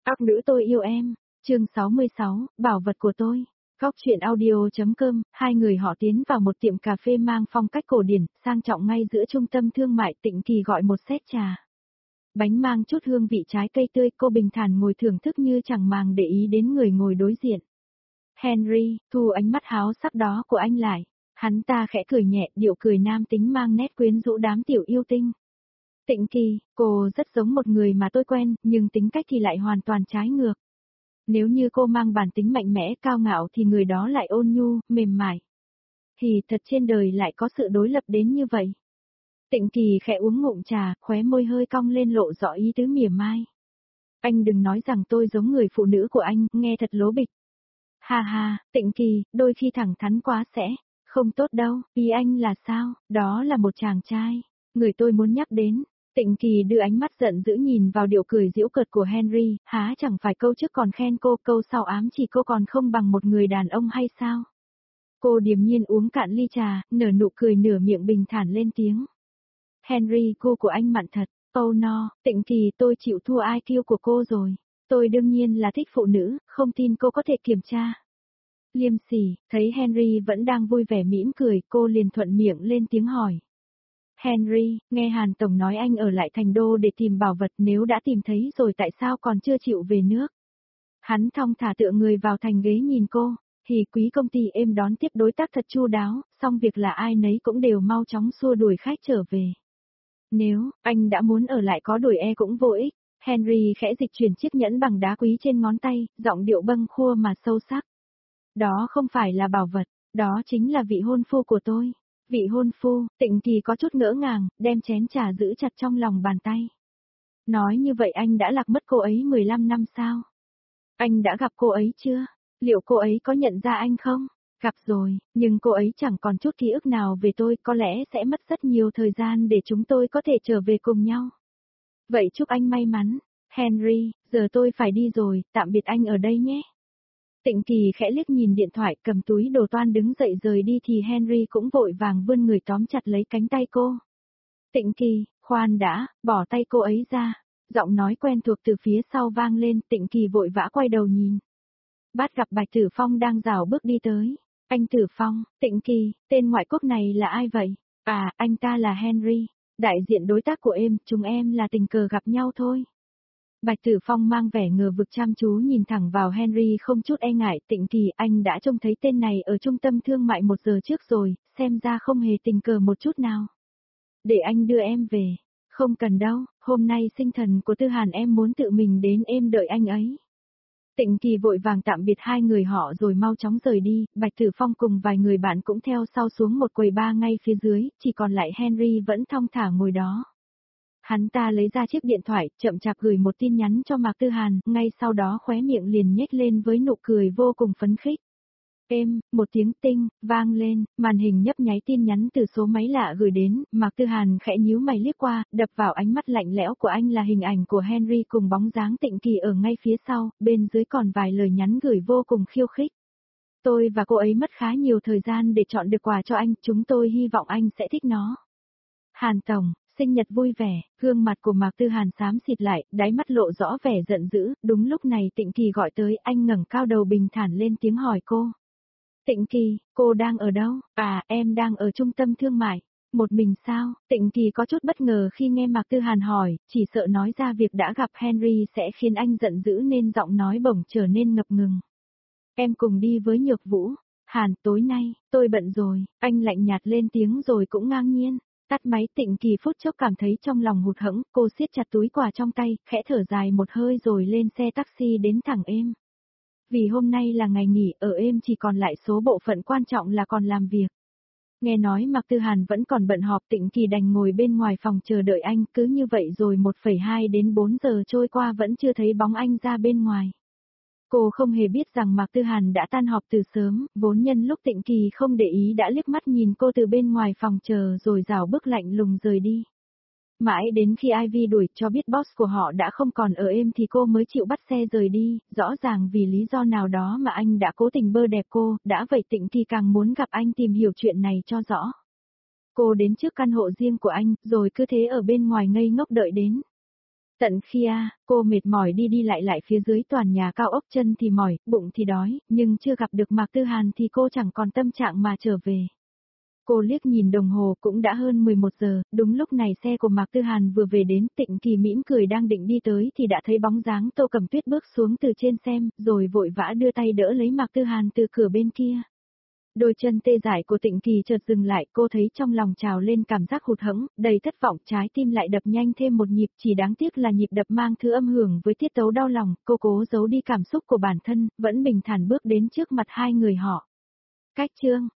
Các nữ tôi yêu em. Chương 66, bảo vật của tôi. Góc truyện audio.com, hai người họ tiến vào một tiệm cà phê mang phong cách cổ điển, sang trọng ngay giữa trung tâm thương mại. Tịnh Kỳ gọi một set trà. Bánh mang chút hương vị trái cây tươi, cô bình thản ngồi thưởng thức như chẳng màng để ý đến người ngồi đối diện. Henry, thu ánh mắt háo sắc đó của anh lại. Hắn ta khẽ cười nhẹ, điệu cười nam tính mang nét quyến rũ đám tiểu yêu tinh. Tịnh Kỳ, cô rất giống một người mà tôi quen, nhưng tính cách thì lại hoàn toàn trái ngược. Nếu như cô mang bản tính mạnh mẽ, cao ngạo thì người đó lại ôn nhu, mềm mại. Thì thật trên đời lại có sự đối lập đến như vậy. Tịnh Kỳ khẽ uống ngụm trà, khóe môi hơi cong lên lộ rõ ý tứ mỉa mai. Anh đừng nói rằng tôi giống người phụ nữ của anh, nghe thật lố bịch. Ha ha, Tịnh Kỳ, đôi khi thẳng thắn quá sẽ, không tốt đâu, ý anh là sao, đó là một chàng trai, người tôi muốn nhắc đến. Tịnh Kỳ đưa ánh mắt giận dữ nhìn vào điệu cười giễu cợt của Henry, há chẳng phải câu trước còn khen cô, câu sau ám chỉ cô còn không bằng một người đàn ông hay sao? Cô điềm nhiên uống cạn ly trà, nở nụ cười nửa miệng bình thản lên tiếng. Henry, cô của anh mặn thật, oh no, Tịnh Kỳ tôi chịu thua IQ của cô rồi. Tôi đương nhiên là thích phụ nữ, không tin cô có thể kiểm tra. Liêm sỉ, thấy Henry vẫn đang vui vẻ mỉm cười, cô liền thuận miệng lên tiếng hỏi. Henry, nghe Hàn Tổng nói anh ở lại thành đô để tìm bảo vật, nếu đã tìm thấy rồi tại sao còn chưa chịu về nước? Hắn thong thả tựa người vào thành ghế nhìn cô, thì quý công ty êm đón tiếp đối tác thật chu đáo, xong việc là ai nấy cũng đều mau chóng xua đuổi khách trở về. Nếu anh đã muốn ở lại có đuổi cũng vô ích. Henry khẽ dịch chuyển chiếc nhẫn bằng đá quý trên ngón tay, giọng điệu bâng khua mà sâu sắc. Đó không phải là bảo vật, đó chính là vị hôn phu của tôi. Vị hôn phu, Tịnh Kỳ có chút ngỡ ngàng, đem chén trà giữ chặt trong lòng bàn tay. Nói như vậy anh đã lạc mất cô ấy 15 năm sao? Anh đã gặp cô ấy chưa? Liệu cô ấy có nhận ra anh không? Gặp rồi, nhưng cô ấy chẳng còn chút ký ức nào về tôi, có lẽ sẽ mất rất nhiều thời gian để chúng tôi có thể trở về cùng nhau. Vậy chúc anh may mắn. Henry, giờ tôi phải đi rồi, tạm biệt anh ở đây nhé. Tịnh Kỳ khẽ liếc nhìn điện thoại, cầm túi đồ toan đứng dậy rời đi thì Henry cũng vội vàng vươn người tóm chặt lấy cánh tay cô. Tịnh Kỳ, khoan đã, bỏ tay cô ấy ra. Giọng nói quen thuộc từ phía sau vang lên, Tịnh Kỳ vội vã quay đầu nhìn. Bắt gặp Bạch Tử Phong đang rảo bước đi tới. Anh Tử Phong, Tịnh Kỳ, tên ngoại quốc này là ai vậy? À, anh ta là Henry, đại diện đối tác của em, chúng em là tình cờ gặp nhau thôi. Bạch Tử Phong mang vẻ ngờ vực chăm chú nhìn thẳng vào Henry không chút e ngại. Tịnh Kỳ, anh đã trông thấy tên này ở trung tâm thương mại 1 giờ trước rồi, xem ra không hề tình cờ một chút nào. Để anh đưa em về. Không cần đâu, hôm nay sinh thần của Tư Hàn em muốn tự mình đến, em đợi anh ấy. Tịnh Kỳ vội vàng tạm biệt hai người họ rồi mau chóng rời đi, Bạch Tử Phong cùng vài người bạn cũng theo sau xuống một quầy bar ngay phía dưới, chỉ còn lại Henry vẫn thong thả ngồi đó. Hắn ta lấy ra chiếc điện thoại, chậm chạp gửi một tin nhắn cho Mạc Tư Hàn, ngay sau đó khóe miệng liền nhếch lên với nụ cười vô cùng phấn khích. Một tiếng tinh, vang lên, màn hình nhấp nháy tin nhắn từ số máy lạ gửi đến, Mạc Tư Hàn khẽ nhíu mày liếc qua, đập vào ánh mắt lạnh lẽo của anh là hình ảnh của Henry cùng bóng dáng Tịnh Kỳ ở ngay phía sau, bên dưới còn vài lời nhắn gửi vô cùng khiêu khích. Tôi và cô ấy mất khá nhiều thời gian để chọn được quà cho anh, chúng tôi hy vọng anh sẽ thích nó. Hàn Tổng, sinh nhật vui vẻ, gương mặt của Mạc Tư Hàn xám xịt lại, đáy mắt lộ rõ vẻ giận dữ, đúng lúc này Tịnh Kỳ gọi tới, anh ngẩng cao đầu bình thản lên tiếng hỏi cô. Tịnh Kỳ, cô đang ở đâu? À, em đang ở trung tâm thương mại. Một mình sao? Tịnh Kỳ có chút bất ngờ khi nghe Mạc Tư Hàn hỏi, chỉ sợ nói ra việc đã gặp Henry sẽ khiến anh giận dữ nên giọng nói bỗng trở nên ngập ngừng. Em cùng đi với Nhược Vũ. Hàn, tối nay, tôi bận rồi, anh lạnh nhạt lên tiếng rồi cũng ngang nhiên. Tắt máy. Tịnh Kỳ phút chốc cảm thấy trong lòng hụt hẫng, cô siết chặt túi quà trong tay, khẽ thở dài một hơi rồi lên xe taxi đến thẳng Êm. Vì hôm nay là ngày nghỉ, ở Êm chỉ còn lại số bộ phận quan trọng là còn làm việc. Nghe nói Mạc Tư Hàn vẫn còn bận họp, Tịnh Kỳ đành ngồi bên ngoài phòng chờ đợi anh, cứ như vậy rồi 1,2 đến 4 giờ trôi qua vẫn chưa thấy bóng anh ra bên ngoài. Cô không hề biết rằng Mạc Tư Hàn đã tan họp từ sớm, vốn nhân lúc Tịnh Kỳ không để ý đã liếc mắt nhìn cô từ bên ngoài phòng chờ rồi rảo bước lạnh lùng rời đi. Mãi đến khi Ivy đuổi cho biết boss của họ đã không còn ở Êm thì cô mới chịu bắt xe rời đi, rõ ràng vì lý do nào đó mà anh đã cố tình bơ đẹp cô, đã vậy Tịnh Kỳ càng muốn gặp anh tìm hiểu chuyện này cho rõ. Cô đến trước căn hộ riêng của anh, rồi cứ thế ở bên ngoài ngây ngốc đợi đến. Tận khi cô mệt mỏi đi đi lại lại phía dưới toàn nhà cao ốc, chân thì mỏi, bụng thì đói, nhưng chưa gặp được Mạc Tư Hàn thì cô chẳng còn tâm trạng mà trở về. Cô liếc nhìn đồng hồ cũng đã hơn 11 giờ, đúng lúc này xe của Mạc Tư Hàn vừa về đến, Tịnh Kỳ mỉm cười đang định đi tới thì đã thấy bóng dáng Tô Cẩm Tuyết bước xuống từ trên xem, rồi vội vã đưa tay đỡ lấy Mạc Tư Hàn từ cửa bên kia. Đôi chân tê dại của Tịnh Kỳ chợt dừng lại, cô thấy trong lòng trào lên cảm giác hụt hẫng, đầy thất vọng, trái tim lại đập nhanh thêm một nhịp, chỉ đáng tiếc là nhịp đập mang thứ âm hưởng với tiết tấu đau lòng, cô cố giấu đi cảm xúc của bản thân, vẫn bình thản bước đến trước mặt hai người họ. Cách chương